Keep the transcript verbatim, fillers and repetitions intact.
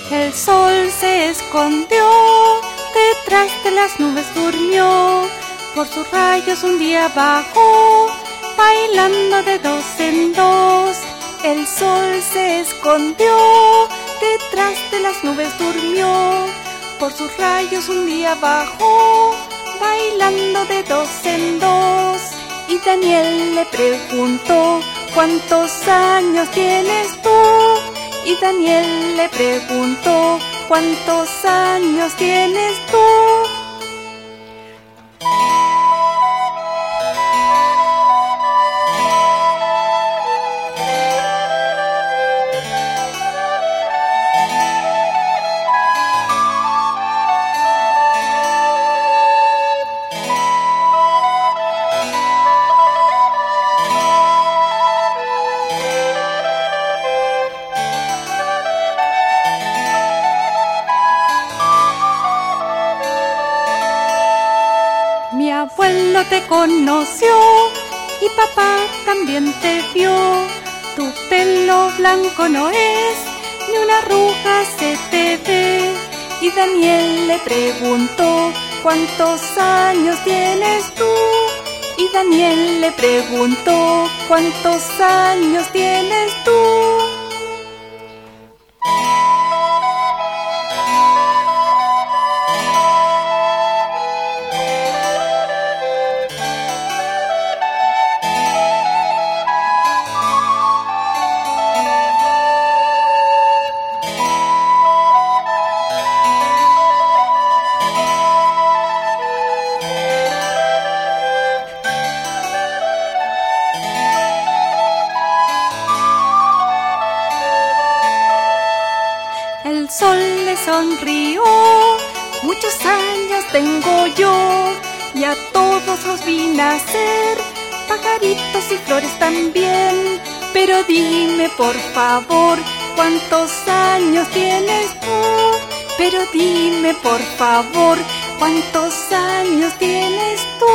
El sol se escondió, detrás de las nubes durmió, por sus rayos un día bajó, bailando de dos en dos. El sol se escondió, detrás de las nubes durmió, por sus rayos un día bajó, bailando de dos en dos. Y Daniel le preguntó: ¿cuántos años tienes tú? Y Daniel le preguntó: ¿cuántos años tienes tú? Mi abuelo te conoció y papá también te vio. Tu pelo blanco no es, ni una arruga se te ve. Y Daniel le preguntó: ¿cuántos años tienes tú? Y Daniel le preguntó: ¿cuántos años tienes tú? El sol le sonrió: muchos años tengo yo, y a todos los vi nacer, pajaritos y flores también. Pero dime por favor, ¿cuántos años tienes tú? Pero dime por favor, ¿cuántos años tienes tú?